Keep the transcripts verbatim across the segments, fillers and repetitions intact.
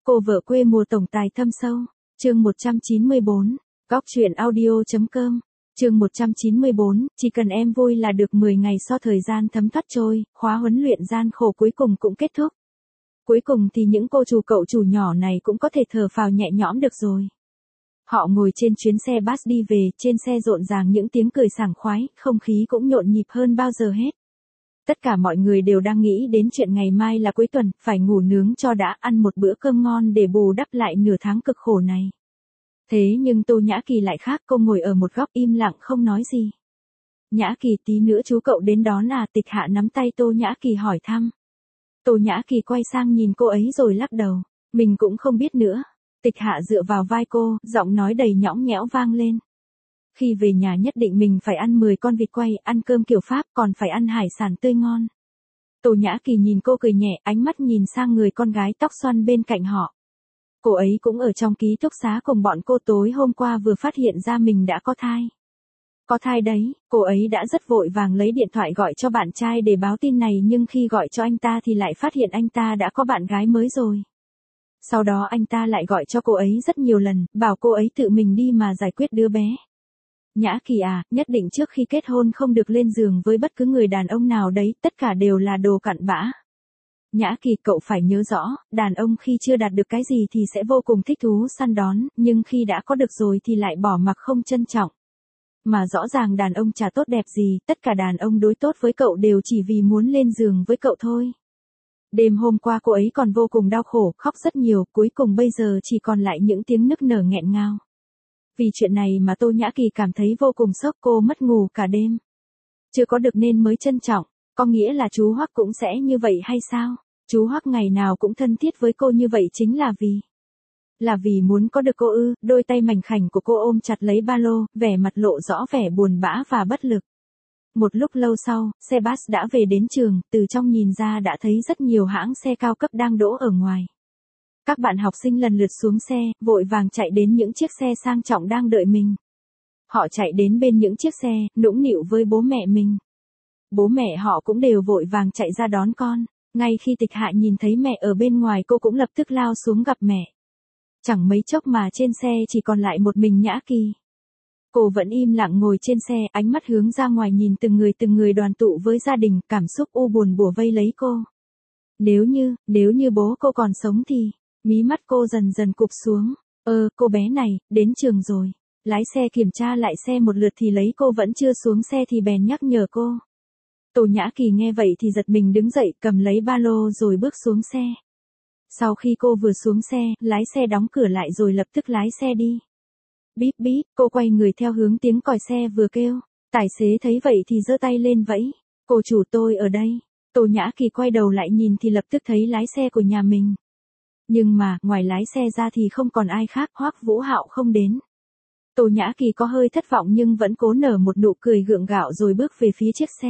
Cô vợ quê mùa tổng tài thâm sâu. Chương một trăm chín mươi bốn. Góc truyện audio.com. Chương một trăm chín mươi bốn, chỉ cần em vui là được. Mười ngày sau thời gian thấm thoát trôi, khóa huấn luyện gian khổ cuối cùng cũng kết thúc. Cuối cùng thì những cô chủ cậu chủ nhỏ này cũng có thể thở phào nhẹ nhõm được rồi. Họ ngồi trên chuyến xe bus đi về, trên xe rộn ràng những tiếng cười sảng khoái, không khí cũng nhộn nhịp hơn bao giờ hết. Tất cả mọi người đều đang nghĩ đến chuyện ngày mai là cuối tuần, phải ngủ nướng cho đã, ăn một bữa cơm ngon để bù đắp lại nửa tháng cực khổ này. Thế nhưng Tô Nhã Kỳ lại khác, cô ngồi ở một góc im lặng không nói gì. Nhã Kỳ, tí nữa chú cậu đến đón à? Tịch Hạ nắm tay Tô Nhã Kỳ hỏi thăm. Tô Nhã Kỳ quay sang nhìn cô ấy rồi lắc đầu, mình cũng không biết nữa. Tịch Hạ dựa vào vai cô, giọng nói đầy nhõng nhẽo vang lên. Khi về nhà nhất định mình phải ăn mười con vịt quay, ăn cơm kiểu Pháp, còn phải ăn hải sản tươi ngon. Tô Nhã Kỳ nhìn cô cười nhẹ, ánh mắt nhìn sang người con gái tóc xoăn bên cạnh họ. Cô ấy cũng ở trong ký túc xá cùng bọn cô, tối hôm qua vừa phát hiện ra mình đã có thai. Có thai đấy, cô ấy đã rất vội vàng lấy điện thoại gọi cho bạn trai để báo tin này, nhưng khi gọi cho anh ta thì lại phát hiện anh ta đã có bạn gái mới rồi. Sau đó anh ta lại gọi cho cô ấy rất nhiều lần, bảo cô ấy tự mình đi mà giải quyết đứa bé. Nhã Kỳ à, nhất định trước khi kết hôn không được lên giường với bất cứ người đàn ông nào đấy, tất cả đều là đồ cặn bã. Nhã Kỳ, cậu phải nhớ rõ, đàn ông khi chưa đạt được cái gì thì sẽ vô cùng thích thú săn đón, nhưng khi đã có được rồi thì lại bỏ mặc không trân trọng. Mà rõ ràng đàn ông chả tốt đẹp gì, tất cả đàn ông đối tốt với cậu đều chỉ vì muốn lên giường với cậu thôi. Đêm hôm qua cô ấy còn vô cùng đau khổ, khóc rất nhiều, cuối cùng bây giờ chỉ còn lại những tiếng nức nở nghẹn ngào. Vì chuyện này mà Tô Nhã Kỳ cảm thấy vô cùng sốc, cô mất ngủ cả đêm. Chưa có được nên mới trân trọng, có nghĩa là chú Hoắc cũng sẽ như vậy hay sao? Chú Hoắc ngày nào cũng thân thiết với cô như vậy chính là vì... Là vì muốn có được cô ư? Đôi tay mảnh khảnh của cô ôm chặt lấy ba lô, vẻ mặt lộ rõ vẻ buồn bã và bất lực. Một lúc lâu sau, xe bus đã về đến trường, từ trong nhìn ra đã thấy rất nhiều hãng xe cao cấp đang đỗ ở ngoài. Các bạn học sinh lần lượt xuống xe, vội vàng chạy đến những chiếc xe sang trọng đang đợi mình. Họ chạy đến bên những chiếc xe, nũng nịu với bố mẹ mình. Bố mẹ họ cũng đều vội vàng chạy ra đón con. Ngay khi Tịch Hạ nhìn thấy mẹ ở bên ngoài, cô cũng lập tức lao xuống gặp mẹ. Chẳng mấy chốc mà trên xe chỉ còn lại một mình Nhã Kỳ. Cô vẫn im lặng ngồi trên xe, ánh mắt hướng ra ngoài nhìn từng người từng người đoàn tụ với gia đình, cảm xúc u buồn bủa vây lấy cô. Nếu như, nếu như bố cô còn sống thì, mí mắt cô dần dần cụp xuống. Ơ, cô bé này, đến trường rồi. Lái xe kiểm tra lại xe một lượt thì lấy cô vẫn chưa xuống xe thì bèn nhắc nhở cô. Tô Nhã Kỳ nghe vậy thì giật mình đứng dậy, cầm lấy ba lô rồi bước xuống xe. Sau khi cô vừa xuống xe, lái xe đóng cửa lại rồi lập tức lái xe đi. Bíp bíp, cô quay người theo hướng tiếng còi xe vừa kêu. Tài xế thấy vậy thì giơ tay lên vẫy. Cô chủ, tôi ở đây. Tô Nhã Kỳ quay đầu lại nhìn thì lập tức thấy lái xe của nhà mình. Nhưng mà, ngoài lái xe ra thì không còn ai khác, Hoắc Vũ Hạo không đến. Tô Nhã Kỳ có hơi thất vọng nhưng vẫn cố nở một nụ cười gượng gạo rồi bước về phía chiếc xe.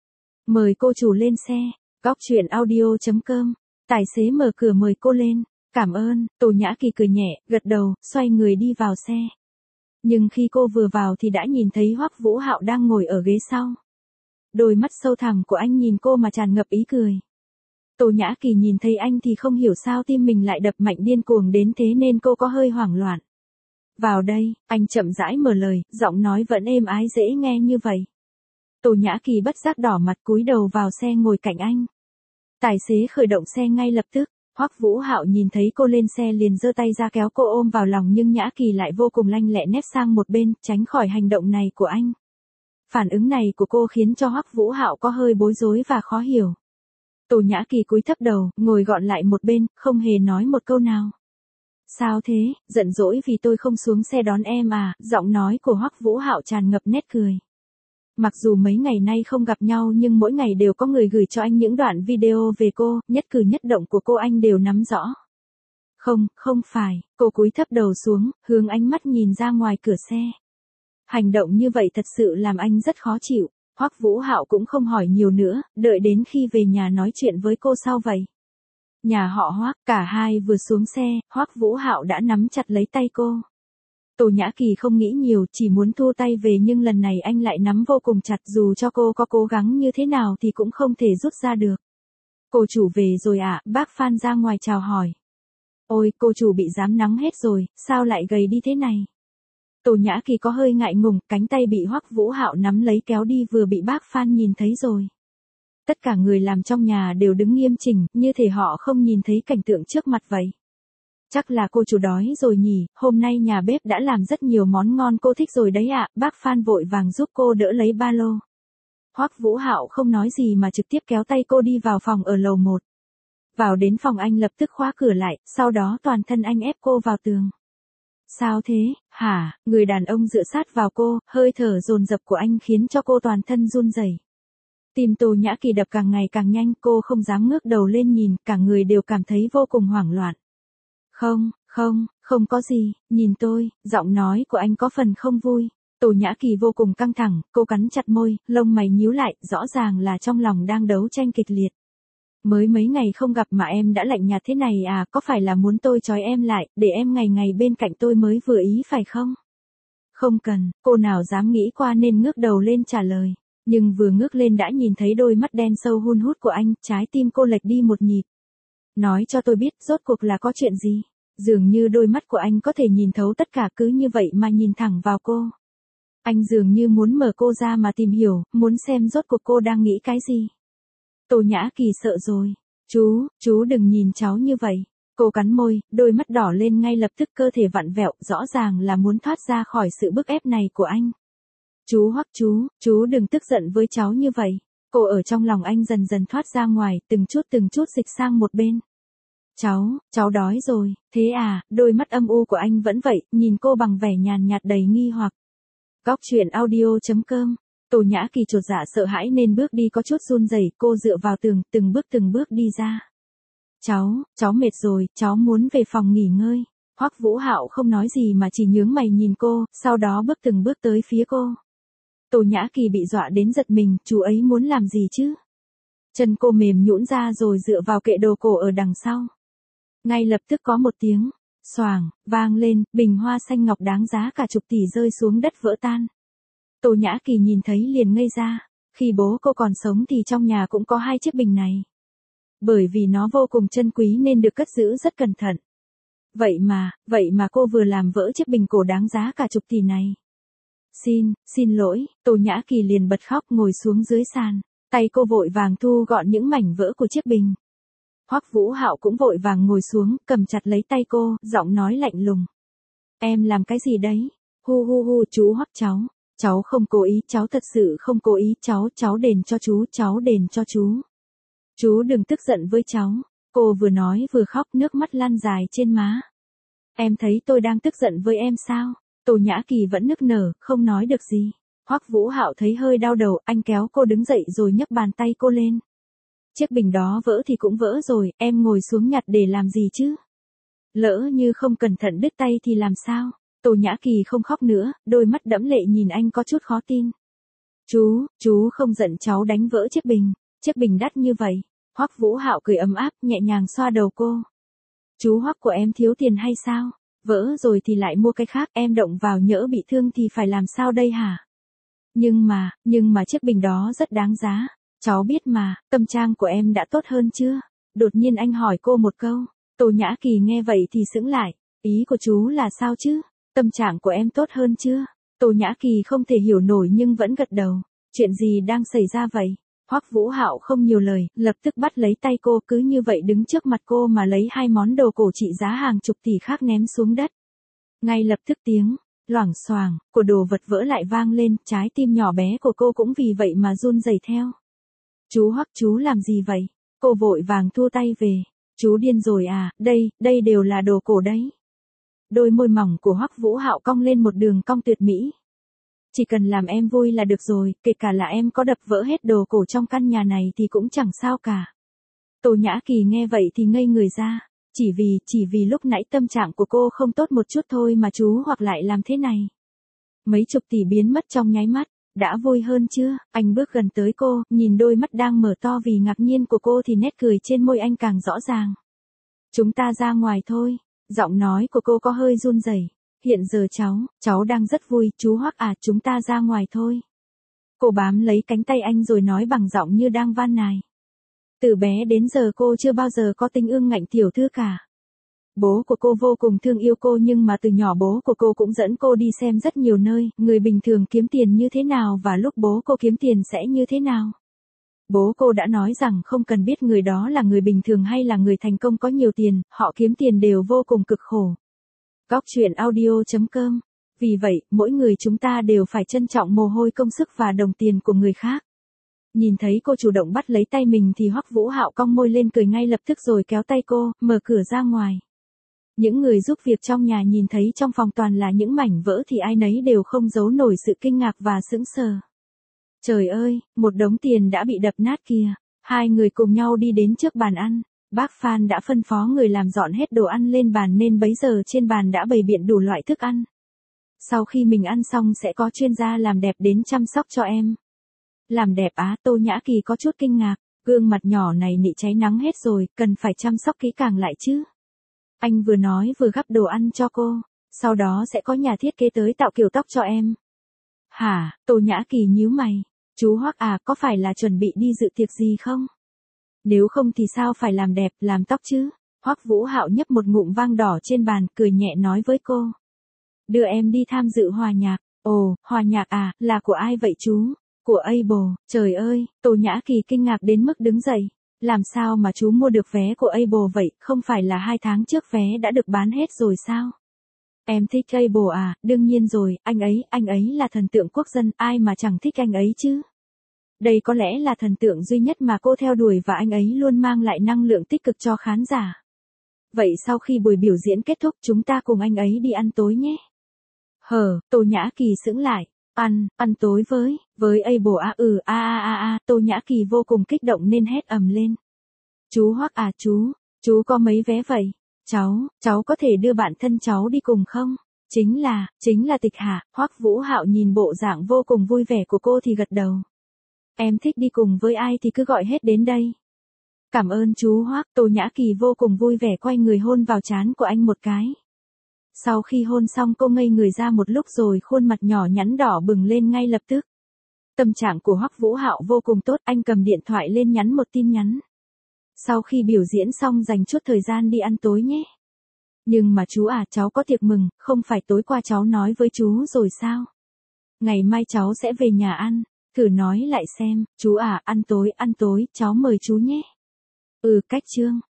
Mời cô chủ lên xe. Góc truyện audio.com. Tài xế mở cửa mời cô lên. Cảm ơn, Tô Nhã Kỳ cười nhẹ, gật đầu, xoay người đi vào xe. Nhưng khi cô vừa vào thì đã nhìn thấy Hoắc Vũ Hạo đang ngồi ở ghế sau. Đôi mắt sâu thẳm của anh nhìn cô mà tràn ngập ý cười. Tô Nhã Kỳ nhìn thấy anh thì không hiểu sao tim mình lại đập mạnh điên cuồng đến thế nên cô có hơi hoảng loạn. Vào đây, anh chậm rãi mở lời, giọng nói vẫn êm ái dễ nghe như vậy. Tô Nhã Kỳ bất giác đỏ mặt cúi đầu vào xe ngồi cạnh anh. Tài xế khởi động xe ngay lập tức. Hoắc Vũ Hạo nhìn thấy cô lên xe liền giơ tay ra kéo cô ôm vào lòng, nhưng Nhã Kỳ lại vô cùng lanh lẹ nép sang một bên, tránh khỏi hành động này của anh. Phản ứng này của cô khiến cho Hoắc Vũ Hạo có hơi bối rối và khó hiểu. Tô Nhã Kỳ cúi thấp đầu, ngồi gọn lại một bên, không hề nói một câu nào. Sao thế, giận dỗi vì tôi không xuống xe đón em à? Giọng nói của Hoắc Vũ Hạo tràn ngập nét cười. Mặc dù mấy ngày nay không gặp nhau nhưng mỗi ngày đều có người gửi cho anh những đoạn video về cô, nhất cử nhất động của cô anh đều nắm rõ. Không, không phải, cô cúi thấp đầu xuống, hướng ánh mắt nhìn ra ngoài cửa xe. Hành động như vậy thật sự làm anh rất khó chịu. Hoắc Vũ Hạo cũng không hỏi nhiều nữa, đợi đến khi về nhà nói chuyện với cô sau vậy. Nhà họ Hoắc, cả hai vừa xuống xe, Hoắc Vũ Hạo đã nắm chặt lấy tay cô. Tô Nhã Kỳ không nghĩ nhiều, chỉ muốn thu tay về nhưng lần này anh lại nắm vô cùng chặt, dù cho cô có cố gắng như thế nào thì cũng không thể rút ra được. Cô chủ về rồi ạ, à? Bác Phan ra ngoài chào hỏi. Ôi, cô chủ bị rám nắng hết rồi, sao lại gầy đi thế này? Tô Nhã Kỳ có hơi ngại ngùng, cánh tay bị Hoắc Vũ Hạo nắm lấy kéo đi vừa bị bác Phan nhìn thấy rồi. Tất cả người làm trong nhà đều đứng nghiêm chỉnh, như thể họ không nhìn thấy cảnh tượng trước mặt vậy. Chắc là cô chủ đói rồi nhỉ, hôm nay nhà bếp đã làm rất nhiều món ngon cô thích rồi đấy ạ, bác Phan vội vàng giúp cô đỡ lấy ba lô. Hoắc Vũ Hạo không nói gì mà trực tiếp kéo tay cô đi vào phòng ở lầu một. Vào đến phòng anh lập tức khóa cửa lại, sau đó toàn thân anh ép cô vào tường. Sao thế, hả, người đàn ông dựa sát vào cô, hơi thở dồn dập của anh khiến cho cô toàn thân run rẩy. Tim Tô Nhã Kỳ đập càng ngày càng nhanh, cô không dám ngước đầu lên nhìn, cả người đều cảm thấy vô cùng hoảng loạn. Không, không, không có gì, nhìn tôi, giọng nói của anh có phần không vui. Tô Nhã Kỳ vô cùng căng thẳng, cô cắn chặt môi, lông mày nhíu lại, rõ ràng là trong lòng đang đấu tranh kịch liệt. Mới mấy ngày không gặp mà em đã lạnh nhạt thế này à, có phải là muốn tôi trói em lại, để em ngày ngày bên cạnh tôi mới vừa ý phải không? Không cần, cô nào dám nghĩ qua nên ngước đầu lên trả lời. Nhưng vừa ngước lên đã nhìn thấy đôi mắt đen sâu hun hút của anh, trái tim cô lệch đi một nhịp. Nói cho tôi biết rốt cuộc là có chuyện gì? Dường như đôi mắt của anh có thể nhìn thấu tất cả, cứ như vậy mà nhìn thẳng vào cô. Anh dường như muốn mở cô ra mà tìm hiểu, muốn xem rốt cuộc cô đang nghĩ cái gì. Tô Nhã Kỳ sợ rồi. Chú, chú đừng nhìn cháu như vậy. Cô cắn môi, đôi mắt đỏ lên ngay lập tức, cơ thể vặn vẹo, rõ ràng là muốn thoát ra khỏi sự bức ép này của anh. Chú Hoắc chú, chú đừng tức giận với cháu như vậy. Cô ở trong lòng anh dần dần thoát ra ngoài, từng chút từng chút dịch sang một bên. Cháu, cháu đói rồi, thế à, đôi mắt âm u của anh vẫn vậy, nhìn cô bằng vẻ nhàn nhạt đầy nghi hoặc. Góc truyện audio chấm com. Tô Nhã Kỳ chột dạ sợ hãi nên bước đi có chút run rẩy, cô dựa vào tường, từng bước từng bước đi ra. Cháu, cháu mệt rồi, cháu muốn về phòng nghỉ ngơi. Hoắc Vũ Hạo không nói gì mà chỉ nhướng mày nhìn cô, sau đó bước từng bước tới phía cô. Tô Nhã Kỳ bị dọa đến giật mình, chú ấy muốn làm gì chứ? Chân cô mềm nhũn ra rồi dựa vào kệ đồ cổ ở đằng sau. Ngay lập tức có một tiếng xoàng vang lên, bình hoa xanh ngọc đáng giá cả chục tỷ rơi xuống đất vỡ tan. Tô Nhã Kỳ nhìn thấy liền ngây ra, khi bố cô còn sống thì trong nhà cũng có hai chiếc bình này. Bởi vì nó vô cùng chân quý nên được cất giữ rất cẩn thận. Vậy mà, vậy mà cô vừa làm vỡ chiếc bình cổ đáng giá cả chục tỷ này. Xin, xin lỗi, Tô Nhã Kỳ liền bật khóc ngồi xuống dưới sàn, tay cô vội vàng thu gọn những mảnh vỡ của chiếc bình. Hoắc Vũ Hạo cũng vội vàng ngồi xuống, cầm chặt lấy tay cô, giọng nói lạnh lùng. Em làm cái gì đấy? Hu hu hu, chú Hoắc cháu, cháu không cố ý, cháu thật sự không cố ý, cháu, cháu đền cho chú, cháu đền cho chú. Chú đừng tức giận với cháu. Cô vừa nói vừa khóc, nước mắt lan dài trên má. Em thấy tôi đang tức giận với em sao? Tô Nhã Kỳ vẫn nức nở, không nói được gì. Hoắc Vũ Hạo thấy hơi đau đầu, anh kéo cô đứng dậy rồi nhấc bàn tay cô lên. Chiếc bình đó vỡ thì cũng vỡ rồi, em ngồi xuống nhặt để làm gì chứ? Lỡ như không cẩn thận đứt tay thì làm sao? Tô Nhã Kỳ không khóc nữa, đôi mắt đẫm lệ nhìn anh có chút khó tin. Chú, chú không giận cháu đánh vỡ chiếc bình, chiếc bình đắt như vậy. Hoắc Vũ Hạo cười ấm áp, nhẹ nhàng xoa đầu cô. Chú Hoắc của em thiếu tiền hay sao? Vỡ rồi thì lại mua cái khác, em động vào nhỡ bị thương thì phải làm sao đây hả? Nhưng mà, nhưng mà chiếc bình đó rất đáng giá. Cháu biết mà, tâm trạng của em đã tốt hơn chưa? Đột nhiên anh hỏi cô một câu. Tô Nhã Kỳ nghe vậy thì sững lại. Ý của chú là sao chứ? Tâm trạng của em tốt hơn chưa? Tô Nhã Kỳ không thể hiểu nổi nhưng vẫn gật đầu. Chuyện gì đang xảy ra vậy? Hoắc Vũ Hạo không nhiều lời, lập tức bắt lấy tay cô, cứ như vậy đứng trước mặt cô mà lấy hai món đồ cổ trị giá hàng chục tỷ khác ném xuống đất. Ngay lập tức tiếng loảng xoảng của đồ vật vỡ lại vang lên, trái tim nhỏ bé của cô cũng vì vậy mà run rẩy theo. Chú Hoắc, chú làm gì vậy? Cô vội vàng thua tay về. Chú điên rồi à, đây, đây đều là đồ cổ đấy. Đôi môi mỏng của Hoắc Vũ Hạo cong lên một đường cong tuyệt mỹ. Chỉ cần làm em vui là được rồi, kể cả là em có đập vỡ hết đồ cổ trong căn nhà này thì cũng chẳng sao cả. Tô Nhã Kỳ nghe vậy thì ngây người ra. Chỉ vì, chỉ vì lúc nãy tâm trạng của cô không tốt một chút thôi mà chú Hoắc lại làm thế này. Mấy chục tỷ biến mất trong nháy mắt. Đã vui hơn chưa? Anh bước gần tới cô, nhìn đôi mắt đang mở to vì ngạc nhiên của cô thì nét cười trên môi anh càng rõ ràng. Chúng ta ra ngoài thôi. Giọng nói của cô có hơi run rẩy. Hiện giờ cháu, cháu đang rất vui, chú Hoắc à, chúng ta ra ngoài thôi. Cô bám lấy cánh tay anh rồi nói bằng giọng như đang van nài. Từ bé đến giờ cô chưa bao giờ có tình ương ngạnh tiểu thư cả. Bố của cô vô cùng thương yêu cô nhưng mà từ nhỏ bố của cô cũng dẫn cô đi xem rất nhiều nơi, người bình thường kiếm tiền như thế nào và lúc bố cô kiếm tiền sẽ như thế nào. Bố cô đã nói rằng không cần biết người đó là người bình thường hay là người thành công có nhiều tiền, họ kiếm tiền đều vô cùng cực khổ. Góc truyện audio chấm com. Vì vậy, mỗi người chúng ta đều phải trân trọng mồ hôi công sức và đồng tiền của người khác. Nhìn thấy cô chủ động bắt lấy tay mình thì Hoắc Vũ Hạo cong môi lên cười ngay lập tức rồi kéo tay cô, mở cửa ra ngoài. Những người giúp việc trong nhà nhìn thấy trong phòng toàn là những mảnh vỡ thì ai nấy đều không giấu nổi sự kinh ngạc và sững sờ. Trời ơi, một đống tiền đã bị đập nát kìa. Hai người cùng nhau đi đến trước bàn ăn. Bác Phan đã phân phó người làm dọn hết đồ ăn lên bàn nên bấy giờ trên bàn đã bày biện đủ loại thức ăn. Sau khi mình ăn xong sẽ có chuyên gia làm đẹp đến chăm sóc cho em. Làm đẹp á, Tô Nhã Kỳ có chút kinh ngạc. Gương mặt nhỏ này nị cháy nắng hết rồi, cần phải chăm sóc kỹ càng lại chứ. Anh vừa nói vừa gắp đồ ăn cho cô. Sau đó sẽ có nhà thiết kế tới tạo kiểu tóc cho em. Hả, Tô Nhã Kỳ nhíu mày. Chú Hoắc à, có phải là chuẩn bị đi dự tiệc gì không? Nếu không thì sao phải làm đẹp, làm tóc chứ? Hoắc Vũ Hạo nhấp một ngụm vang đỏ trên bàn, cười nhẹ nói với cô. Đưa em đi tham dự hòa nhạc. Ồ, hòa nhạc à, là của ai vậy chú? Của Able. Trời ơi, Tô Nhã Kỳ kinh ngạc đến mức đứng dậy. Làm sao mà chú mua được vé của Able vậy, không phải là hai tháng trước vé đã được bán hết rồi sao? Em thích Able à, đương nhiên rồi, anh ấy, anh ấy là thần tượng quốc dân, ai mà chẳng thích anh ấy chứ? Đây có lẽ là thần tượng duy nhất mà cô theo đuổi và anh ấy luôn mang lại năng lượng tích cực cho khán giả. Vậy sau khi buổi biểu diễn kết thúc chúng ta cùng anh ấy đi ăn tối nhé. Hờ, Tô Nhã Kỳ sững lại. Ăn, ăn tối với, với Able à ừ a a a a, Tô Nhã Kỳ vô cùng kích động nên hét ầm lên. Chú Hoắc à chú, chú có mấy vé vậy? Cháu, cháu có thể đưa bạn thân cháu đi cùng không? Chính là, chính là Tịch Hà. Hoắc Vũ Hạo nhìn bộ dạng vô cùng vui vẻ của cô thì gật đầu. Em thích đi cùng với ai thì cứ gọi hết đến đây. Cảm ơn chú Hoắc. Tô Nhã Kỳ vô cùng vui vẻ quay người hôn vào trán của anh một cái. Sau khi hôn xong cô ngây người ra một lúc rồi khuôn mặt nhỏ nhắn đỏ bừng lên ngay lập tức. Tâm trạng của Hoắc Vũ Hạo vô cùng tốt, anh cầm điện thoại lên nhắn một tin nhắn. Sau khi biểu diễn xong dành chút thời gian đi ăn tối nhé. Nhưng mà chú à, cháu có tiệc mừng, không phải tối qua cháu nói với chú rồi sao? Ngày mai cháu sẽ về nhà ăn, thử nói lại xem, chú à, ăn tối, ăn tối, cháu mời chú nhé. Ừ, cách chương.